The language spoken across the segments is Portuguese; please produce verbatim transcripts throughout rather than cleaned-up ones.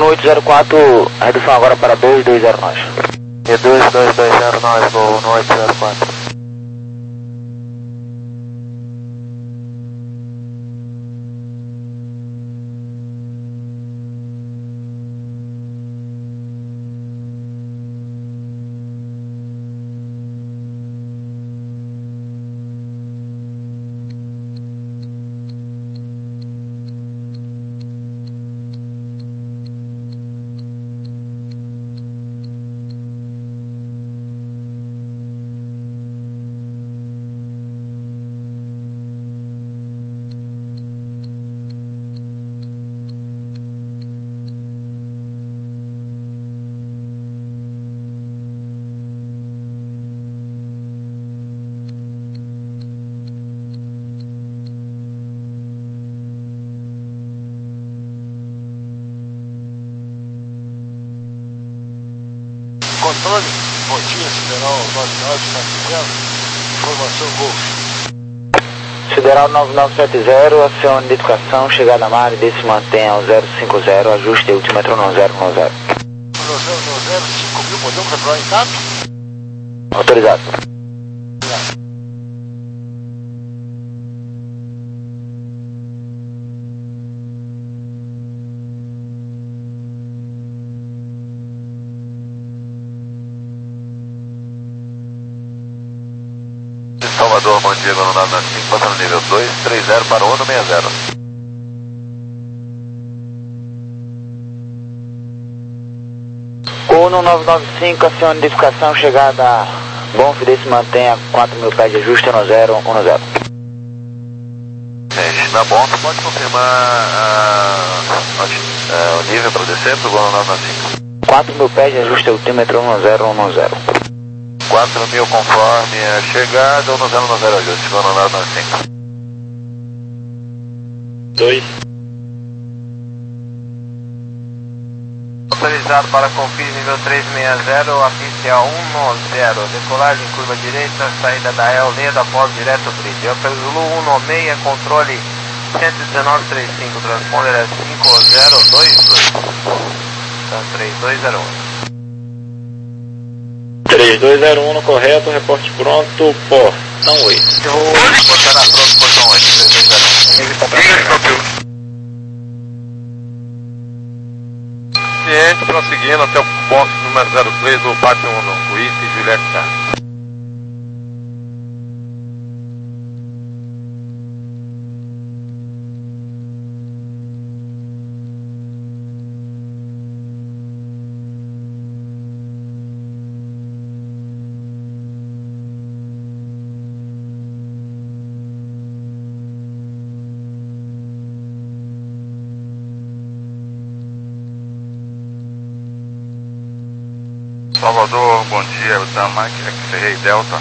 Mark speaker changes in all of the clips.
Speaker 1: No oito zero quatro, redução agora para dois dois zero nós.
Speaker 2: E dois dois dois zero nós, voo no oito zero quatro.
Speaker 3: Controle, Rotinha, Sideral nove nove sete zero, informação Golf.
Speaker 1: Sideral nove nove sete zero, acione identificação, chegada a mar e se mantenha ao zero cinco zero, ajuste altímetro no zero um zero.
Speaker 3: No zero um zero, cinco mil, podemos regular em tato?
Speaker 1: Autorizado.
Speaker 2: Salvador, bom dia, Golf nove nove cinco, passando nível dois três zero para o Ono seis zero.
Speaker 1: Ono nove nove cinco, acione identificação, chegada a Bom se mantenha quatro mil pés de ajuste no zero um zero.
Speaker 2: Na bomba, pode confirmar a, a, o nível para descer para o Golf nove nove cinco?
Speaker 1: quatro mil pés de ajuste altímetro um zero um zero.
Speaker 2: quatro mil conforme a chegada, um zero um zero ajuste, Golf nove nove cinco.
Speaker 1: dois.
Speaker 4: Autorizado para confirme nível três seis zero, a pista é um zero, decolagem curva direita, saída da El Leda, após direto bridge. Eu pelo Zulu um seis, controle cento e dezenove trinta e cinco, transponder é cinco zero dois dois. Então três dois zero um.
Speaker 1: três dois zero um no correto, reporte pronto, portão oito.
Speaker 2: Eu vou botar na pronto, portão oito, três dois zero um. Ciente, prosseguindo até o posto número zero três do Pátio um, Whisky e Juliette Charles. Salvador, bom dia, o Tamac, X-Ray Delta.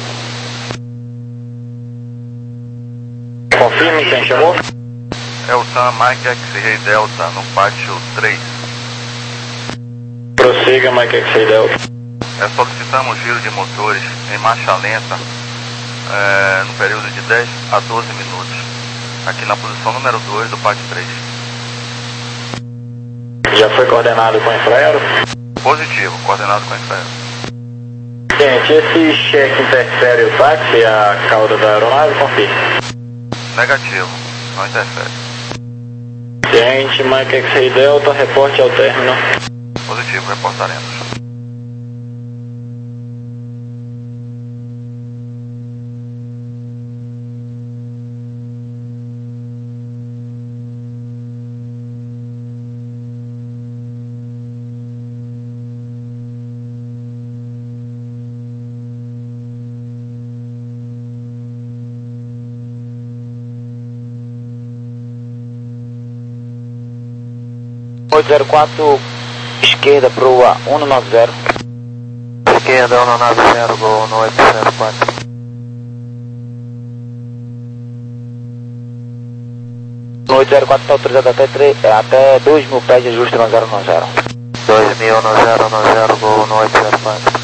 Speaker 1: Confirme quem chamou?
Speaker 2: É o Tamac, X-Ray Delta, no pátio três.
Speaker 1: Prossiga, Mike X-Ray Delta.
Speaker 2: É, solicitamos giro de motores em marcha lenta é, no período de dez a doze minutos, aqui na posição número dois do pátio três.
Speaker 1: Já foi coordenado com infraero?
Speaker 2: Positivo, coordenado com infraero.
Speaker 1: Gente, esse cheque interfere o táxi e a cauda da aeronave? Confirme.
Speaker 2: Negativo, não interfere.
Speaker 1: Gente, Mike X-Ray Delta, reporte ao término.
Speaker 2: Positivo, reportaremos.
Speaker 1: oito zero quatro, esquerda para o um nove zero.
Speaker 2: Esquerda, um nove zero, Gol no oito zero quatro.
Speaker 1: No oito zero quatro está autorizado até, três, até dois mil pés de ajuste no zero um zero.
Speaker 2: dois mil no zero um zero, Gol no oito zero quatro.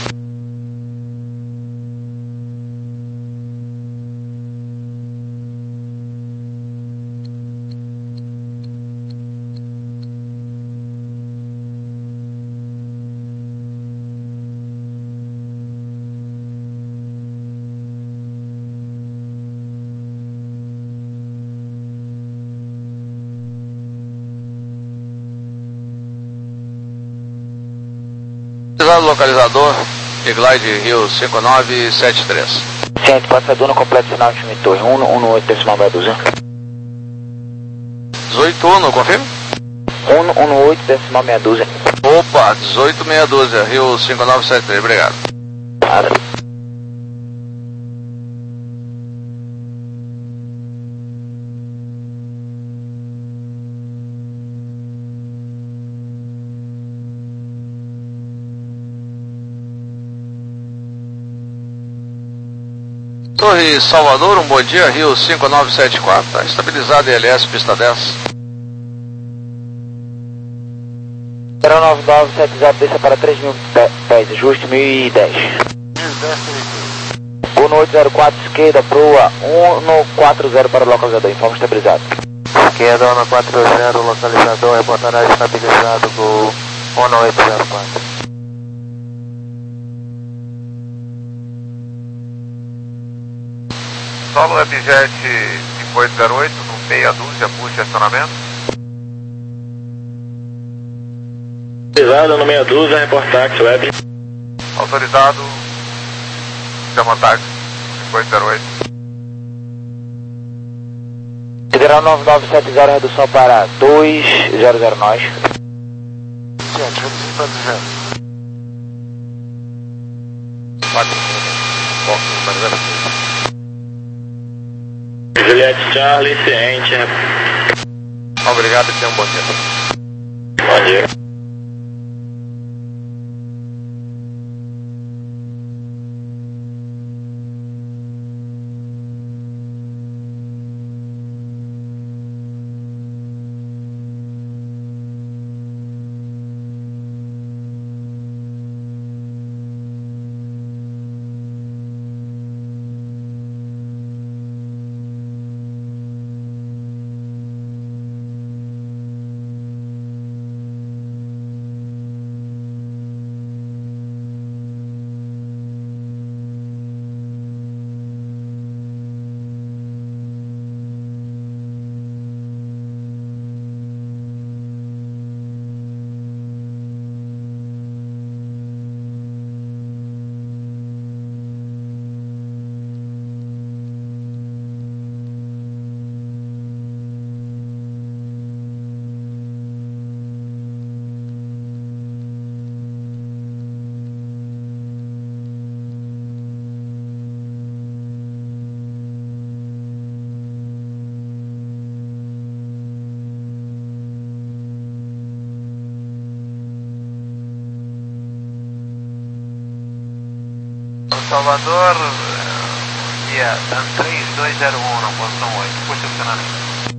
Speaker 5: Atualizado o localizador, Glide Rio cinco nove sete três.
Speaker 1: Ciente, passador no completo sinal de Chame Torre, um um oito decimal meia dúzia.
Speaker 5: dezoito Uno, confirma?
Speaker 1: um um oito decimal meia dúzia.
Speaker 5: Opa, dezoito meia dúzia, Rio cinco nove sete três, obrigado.
Speaker 1: Nada.
Speaker 5: Torre Salvador, um bom dia, Rio cinco nove sete quatro, tá estabilizado L S, pista dez.
Speaker 1: zero nove nove sete zero, desça para três mil pés, ajuste mil e dez. um oito zero quatro, esquerda, proa um quatro zero para o localizador, informe estabilizado.
Speaker 4: Esquerda, um quatro zero, localizador, reportará estabilizado, Gol um oito zero quatro.
Speaker 2: Solo Webjet cinco oito zero oito, com meia dúzia, puxa estacionamento.
Speaker 6: Autorizado no meia dúzia, reportaxe web.
Speaker 2: Autorizado, chama táxi cinco oito zero oito.
Speaker 1: Federal nove nove sete zero, redução para dois zero zero nós.
Speaker 3: Ciente, reduzindo para duzentos.
Speaker 6: Juliette Charlie, ciente.
Speaker 2: Obrigado e tenha um bom dia.
Speaker 6: Bom dia.
Speaker 4: Salvador, dia três dois zero um, posição oito, puxa estacionamento.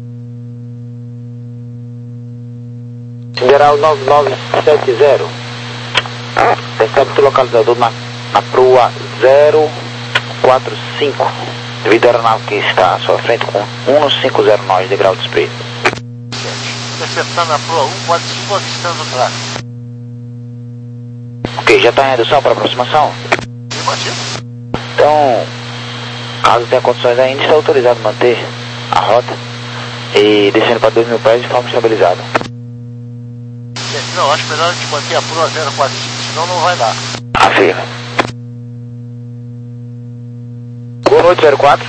Speaker 1: Federal nove nove sete zero, recebe o localizador na, na proa zero quatro cinco, devido à aeronave que está à sua frente com um cinco zero nós de grau de spray.
Speaker 3: Interceptando a proa um quatro cinco, avistando o tráfego.
Speaker 1: Ok, já está em redução para aproximação?
Speaker 3: Afirmativo.
Speaker 1: Então, caso tenha condições ainda, está autorizado a manter a rota e descendo para dois mil pés de forma estabilizada.
Speaker 3: Não, acho melhor a gente manter a proa zero quatro cinco, senão não vai dar.
Speaker 1: Afirma. um oito zero quatro.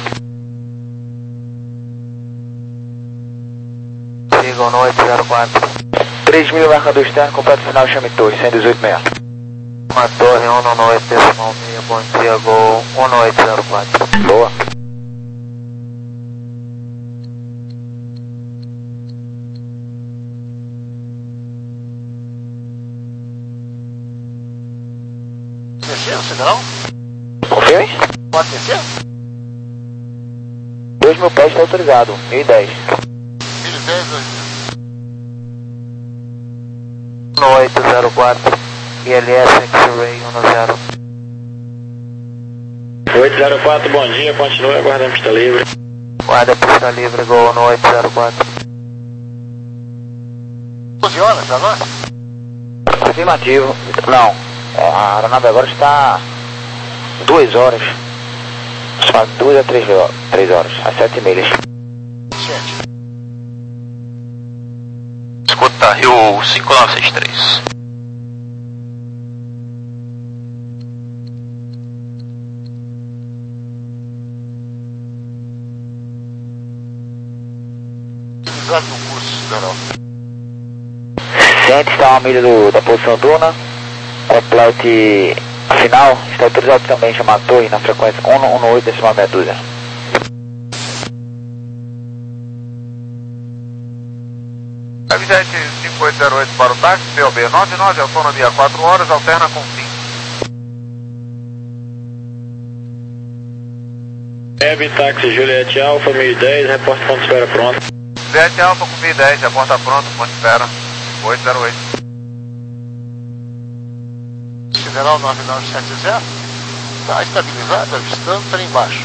Speaker 4: Siga um oito zero quatro.
Speaker 1: três mil marcador externo, completo final, Chame Torre, cento e dezoito meia.
Speaker 4: Uma torre um oito decimal meia, bom dia, Gol um oito zero quatro.
Speaker 1: Boa.
Speaker 3: Descer, Federal?
Speaker 1: Confirme?
Speaker 3: Pode descer?
Speaker 1: dois mil pés está autorizado, mil e dez.
Speaker 3: mil e dez, dois mil.
Speaker 4: um oito zero quatro, I L S X-Ray um zero.
Speaker 6: oito zero quatro, bom dia, continue aguardando pista livre.
Speaker 4: Guarda pista livre, Gol um oito zero quatro.
Speaker 3: doze horas para nós?
Speaker 1: Afirmativo. Não, a aeronave agora está duas horas. Só duas a três horas, três horas, às sete milhas.
Speaker 3: Sete.
Speaker 5: Escuta, Rio cinco nove seis três.
Speaker 3: autorizado no curso, Sideral.
Speaker 1: Ciente, está uma milha do, da posição Duna. Complete final, está autorizado também chamar a torre na frequência um um oito decimal meia dúzia.
Speaker 4: Jet cinco oito zero oito para o táxi, P O B nove nove, autonomia quatro horas, alterna com fim.
Speaker 6: Web, táxi Juliette Alfa, mil e dez, reporte ponto de espera pronto.
Speaker 4: Juliette Alfa com mil e dez, reporta pronto, ponto de espera, cinco oito zero oito.
Speaker 3: Sideral nove nove sete zero. Está estabilizado, avistando, trem baixo.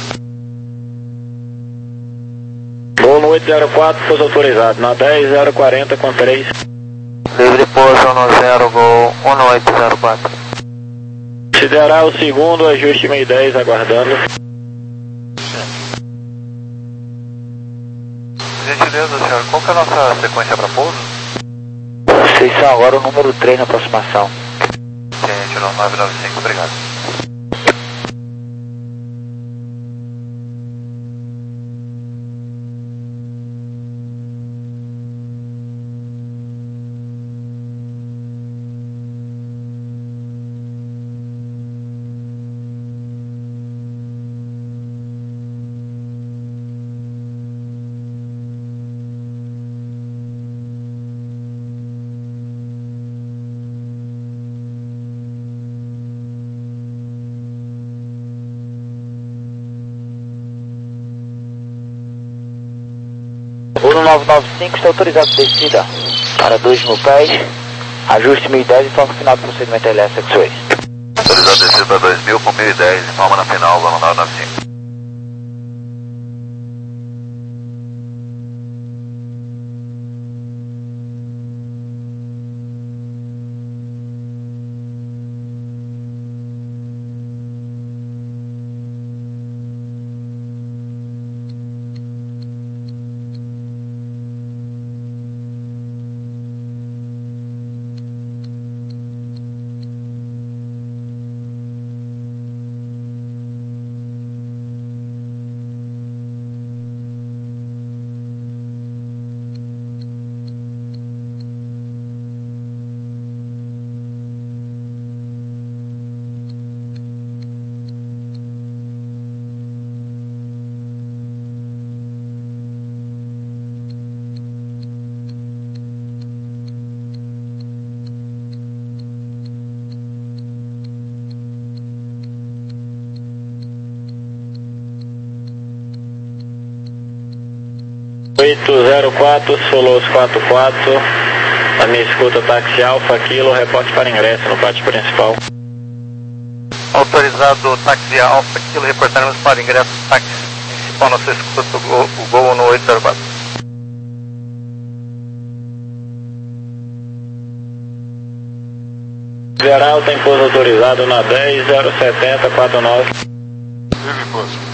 Speaker 6: Voo no oito zero quatro, pouso autorizado, na dez zero quarenta com três.
Speaker 4: Livre pouso no zero, gol um oito zero quatro.
Speaker 6: Sideral segundo, ajuste mil e dez, aguardando.
Speaker 2: Gentileza, senhor, qual que é a nossa sequência para pouso?
Speaker 1: Vocês são agora o número três na aproximação.
Speaker 2: Gente, nove nove cinco, obrigado.
Speaker 1: Uno nove nove cinco está autorizado descida para dois mil pés, ajuste mil e dez e forma final do procedimento L S X dois.
Speaker 2: Autorizado descido para dois mil com mil e dez, informa na final, Uno nove nove cinco.
Speaker 6: oito zero quatro, Solos quatro quatro, a minha escuta táxi Alfa Kilo, reporte para ingresso no pátio principal.
Speaker 2: Autorizado táxi Alfa Kilo, reportaremos para ingresso táxi principal, nossa escuta o Gol, o Gol no oito zero quatro.
Speaker 6: Geral tem pouso autorizado na dez zero setenta quarenta e nove.
Speaker 3: Livre pouso.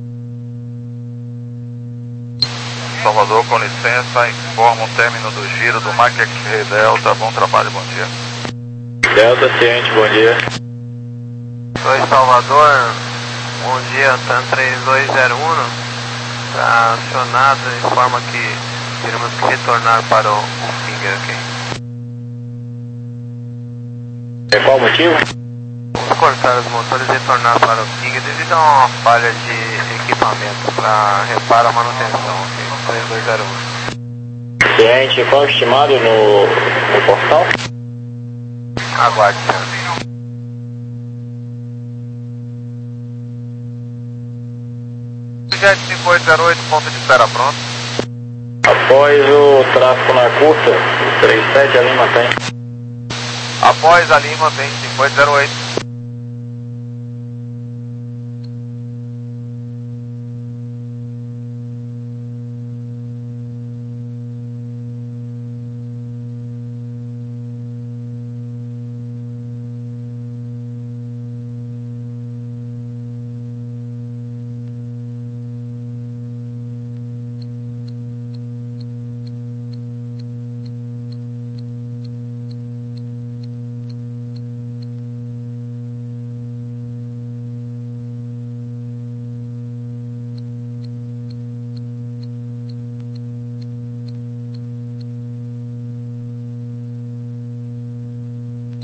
Speaker 2: Salvador, com licença, informa o término do giro do Mach X-Ray Delta. Bom trabalho, bom dia.
Speaker 6: Delta Ciente, bom dia.
Speaker 4: Oi, Salvador, bom dia, TAM três dois zero um, está acionado, informa que teremos que retornar para o, o Finger aqui.
Speaker 6: É qual o motivo?
Speaker 4: Vamos cortar os motores e retornar para o Finger devido a uma falha de equipamento para reparo ou manutenção, ok? três dois zero um.
Speaker 6: Ciente, qual o estimado no, no portal?
Speaker 4: Aguarde, senhor. Jet cinco oito zero oito, ponto de espera pronto.
Speaker 6: Após o tráfego na curta, trinta e sete a Lima tem.
Speaker 4: Após a Lima, vem cinco oito zero oito.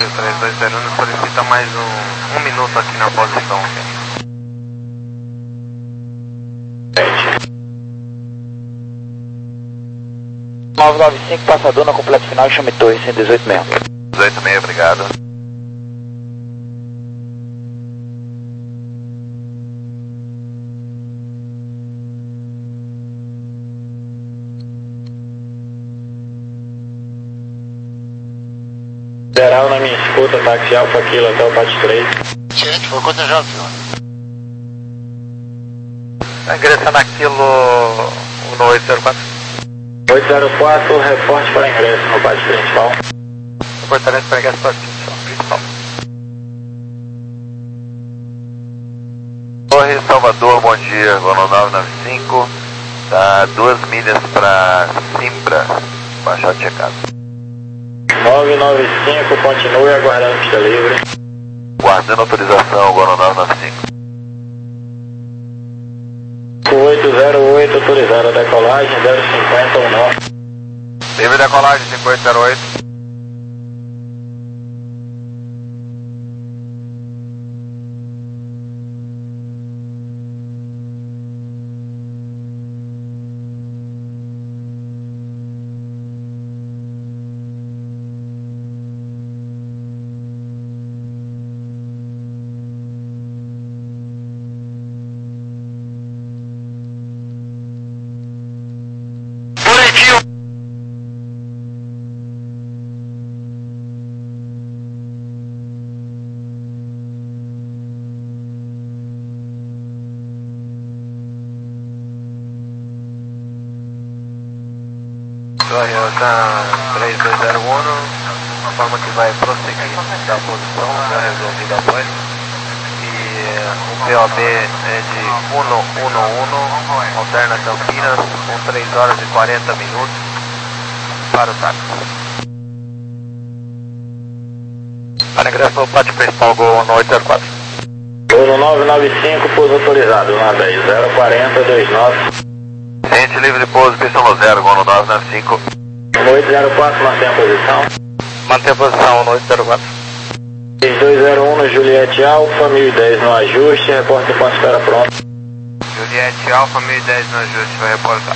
Speaker 4: três dois zero um solicita mais um, um minuto aqui na posição.
Speaker 1: nove nove cinco, passador na completo final, chame torre cento e dezoito mesmo.
Speaker 2: dezoito e meio, obrigado.
Speaker 6: Geral na minha escuta, táxi Alfa Kilo até o Pátio três.
Speaker 3: Gente, foi cotejado, senhor.
Speaker 4: Ingressando aquilo no oito zero quatro.
Speaker 6: oito zero quatro, reporte para ingresso no pátio principal.
Speaker 4: Reportamento para ingresso para principal.
Speaker 2: Torre Salvador, bom dia, Gono nove nove cinco, tá duas milhas para Simbra, baixar o checado.
Speaker 6: nove nove cinco, continue aguardando pista livre.
Speaker 2: Guardando autorização, Gono nove nove cinco.
Speaker 6: oito zero oito, autorizada a decolagem, zero cinquenta, um nó.
Speaker 2: Livre decolagem, cinco oito zero oito.
Speaker 4: Toyota três dois zero um, a forma que vai prosseguir da posição, já resolvida após. E o P O B é de um um um, alterna Campinas, com três horas e quarenta minutos para o táxi. Para ingresso no pátio principal, Gol no oito zero quatro.
Speaker 6: Gol no nove nove cinco, pouso autorizado, na dez, zero quarenta, dois nove.
Speaker 2: Ciente livre de pouso, pista no zero, Gono nove nove cinco.
Speaker 6: No oito zero quatro, mantém a posição.
Speaker 4: Mantém a posição no oito zero quatro.
Speaker 6: seis dois zero um no Juliette Alfa, mil e dez no ajuste, repórter com a espera pronta.
Speaker 4: Juliette Alfa, mil e dez no ajuste, vai reportar.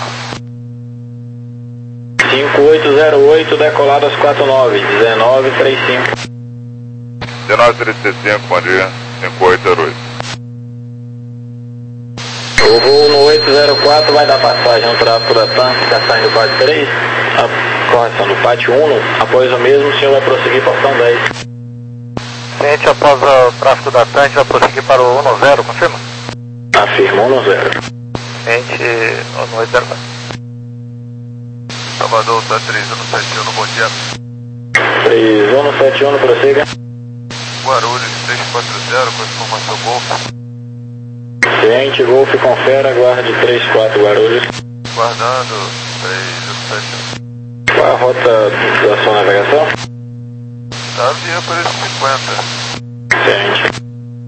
Speaker 6: cinco oito zero oito, decolado às quatro nove, dezenove trinta e cinco.
Speaker 2: dezenove trinta e cinco, bom dia, cinco oito zero oito.
Speaker 6: O voo no oito zero quatro vai dar passagem ao tráfego da TAM, que está saindo do pátio três, a correção do pátio um, após o mesmo o senhor vai prosseguir portão dez.
Speaker 4: Ciente, após o tráfego da TAM, vai prosseguir para o um zero, confirma?
Speaker 6: Afirma um zero.
Speaker 4: Ciente, no oito zero quatro.
Speaker 2: Salvador, tá três um sete um, bom dia.
Speaker 6: três um sete um, prossiga.
Speaker 2: Guarulhos, três quatro zero, com informação Golf.
Speaker 6: Ciente, Golf, confere, aguarde três quatro Guarulhos.
Speaker 2: Guardando, três um sete um.
Speaker 6: Qual é a rota da sua navegação?
Speaker 2: Tá via por esse cinquenta.
Speaker 6: Ciente.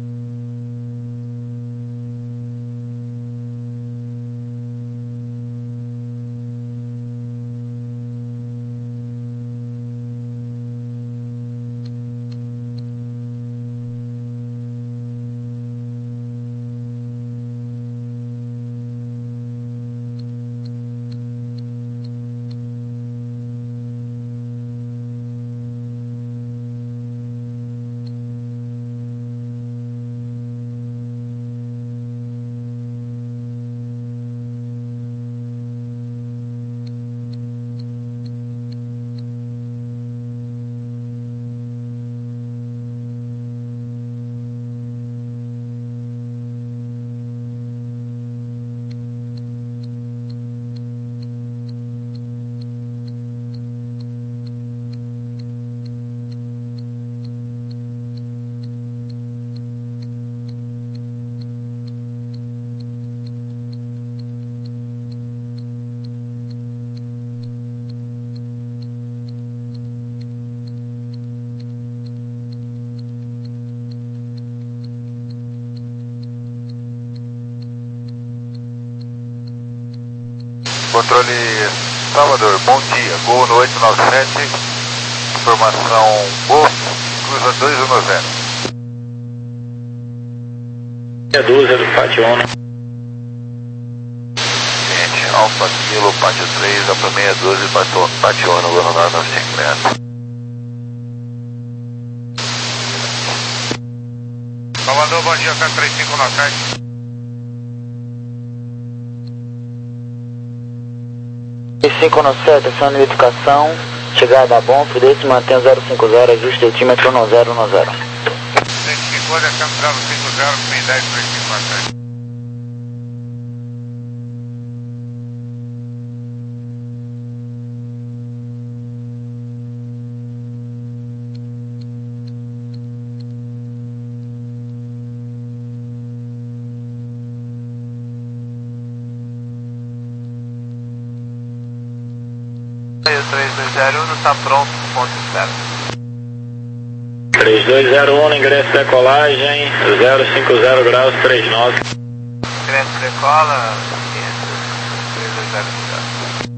Speaker 2: Controle Salvador, bom dia, Gol no oito nove sete, informação Golf, curva dois um zero.
Speaker 6: Meia dúzia do pátio um.
Speaker 2: Gente, Alfa Kilo, pátio três, Alfa meia dúzia, pátio, pátio um, Guaraná nove cinco seis. Salvador, bom dia, K trinta e cinco na caixa.
Speaker 1: cinco no sete, ação de identificação, chegada a bom, Fidesz mantém zero cinco zero, ajuste altímetro no zero no zero.
Speaker 2: Identificou, descendo zero cinco zero, tem dez três cinco na caixa.
Speaker 4: três dois zero um está pronto, ponto zero.
Speaker 6: três dois zero um, ingresso decolagem, zero cinco zero graus, trinta e nove.
Speaker 4: Ingresso decola, três dois zero um.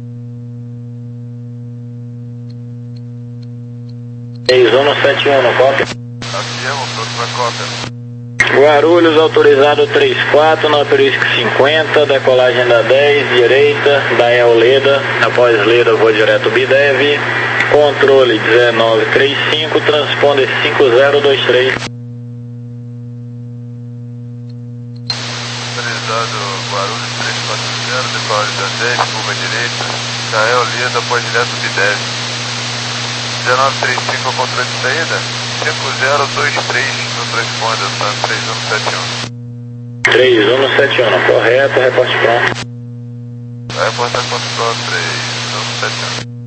Speaker 6: três um sete um, cópia.
Speaker 2: Avião, todos para cópia.
Speaker 6: Guarulhos, autorizado trinta e quatro, na perística cinquenta, decolagem da dez, direita, da El Leda, após Leda vou direto Bidev, controle dezenove trinta e cinco, transponder cinco zero dois três.
Speaker 2: Autorizado Guarulhos trezentos e quarenta, decolagem da dez, curva direita, da El Leda, após direto Bidev. dezenove trinta e cinco, controle de saída. cinco zero dois três no transponder, tá? três um sete um.
Speaker 6: três um sete um, correto, reporte pronto.
Speaker 2: Vai reportar controle três um sete um.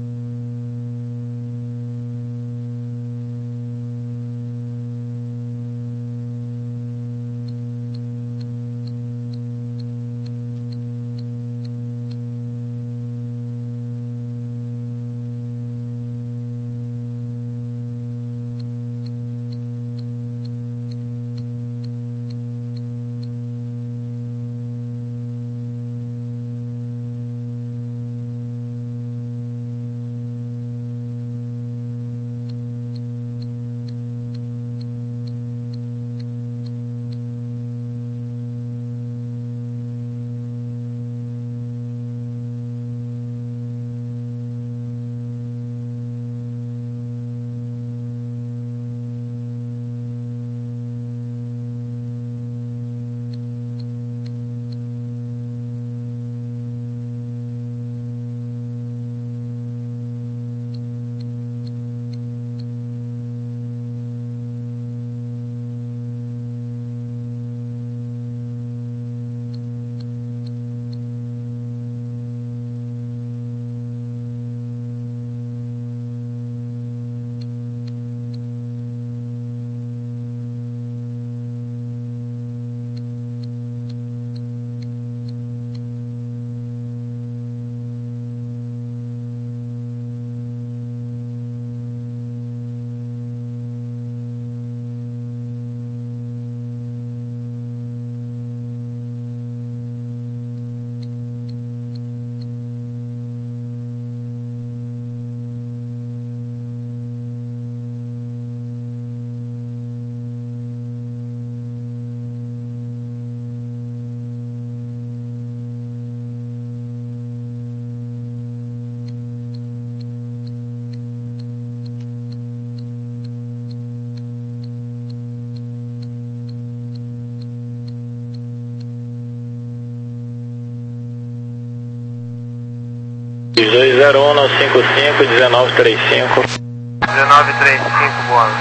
Speaker 6: dois zero um cinco cinco, dezenove trinta e cinco.
Speaker 4: dezenove trinta e cinco, boa.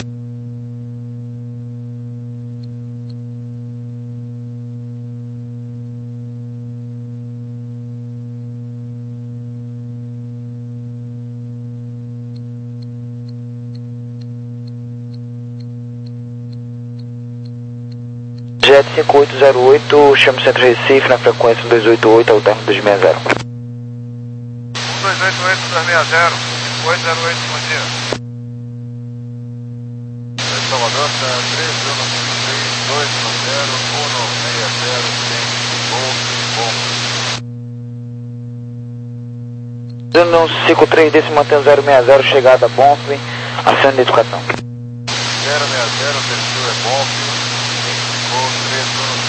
Speaker 1: Jet cinco oito zero oito, chama o Centro Recife na frequência dois oito oito, ao término dois seis zero.
Speaker 2: dois oito oito, dois seis zero, cinco oito zero oito, bom dia. Salvador, três um três dois zero um seis zero cinco, bom.
Speaker 1: cinco três desse mantém zero seis zero, chegada a Bonfim, ação de educação.
Speaker 2: zero seis zero, perfil é bom, Gol três um.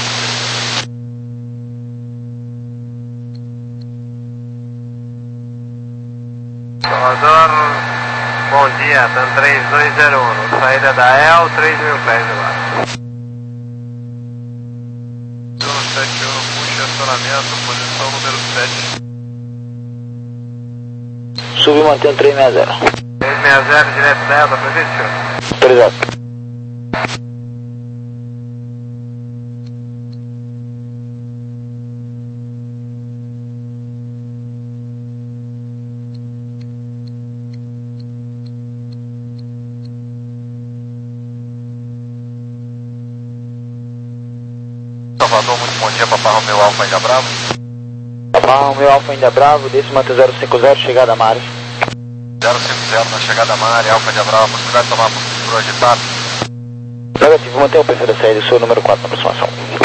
Speaker 4: Salvador, bom dia, TAM três dois zero um, saída da E L, três mil pés agora.
Speaker 2: sete um, puxa acionamento, posição número sete.
Speaker 1: Subiu, mantendo três seis zero.
Speaker 4: três seis zero, direto da E L, tá previsto, senhor?
Speaker 1: Autorizado.
Speaker 2: Salvador, muito bom dia, Papai Romeu Alfa Índia Bravo.
Speaker 1: Papai Romeu Alfa Índia Bravo, desce mantém zero cinco zero, chegada a Mares.
Speaker 2: zero cinco zero na chegada à área, Alfa Índia Bravo, possibilidade de tomar por agitado.
Speaker 1: Negativo, mantém o perfil da saída, seu número quatro na aproximação.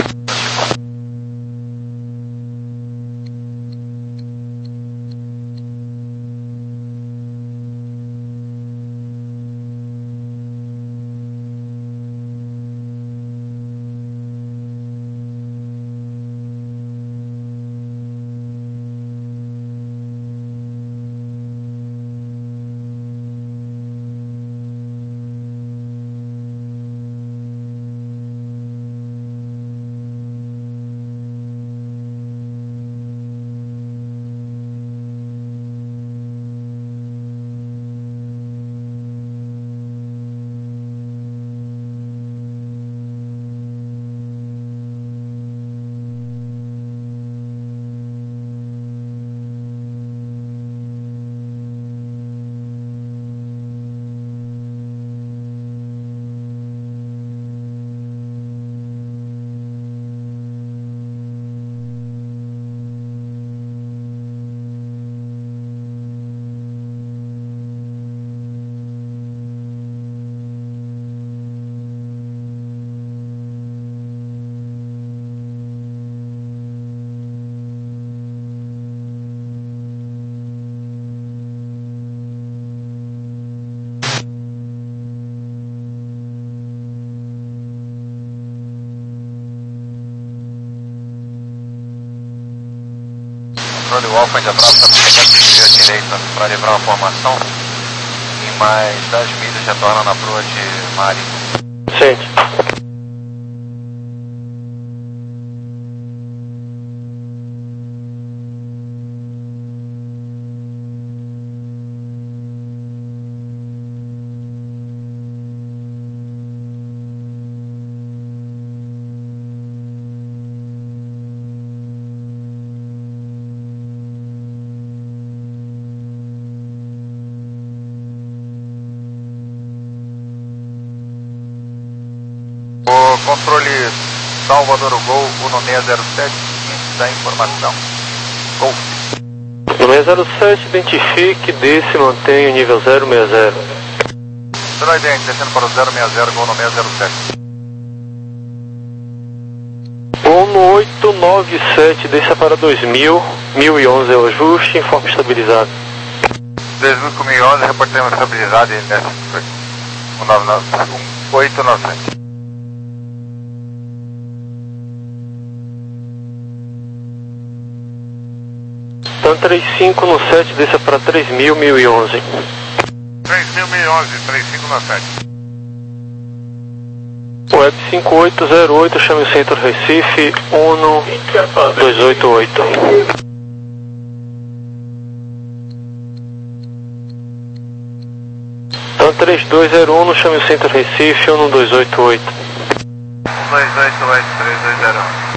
Speaker 2: Controle, o Alfa Índia Bravo está pegando à direita para livrar uma formação. Em mais dez milhas retorna na proa de Mari.
Speaker 1: Certo.
Speaker 2: O controle Salvador Gol um seis zero sete, seguinte da informação. Gol.
Speaker 7: um seis zero sete, identifique, desce, mantenha o nível zero seis zero.
Speaker 2: Droidente, descendo para o zero seis zero, Gol um seis zero sete.
Speaker 7: um oito nove sete, desça para dois mil, mil e onze é o ajuste, informe estabilizado.
Speaker 2: dois mil com mil e onze, reportemos estabilizado em um oito nove sete.
Speaker 7: TAM três cinco no sete, desça para três mil, mil e onze.
Speaker 2: três mil, mil e onze, três cinco no sete.
Speaker 7: Web cinco oito zero oito, chame o centro Recife, ONU dois oito oito. TAM três dois zero um, chame o centro Recife, ONU dois oito oito.
Speaker 4: dois oito oito, três dois zero um.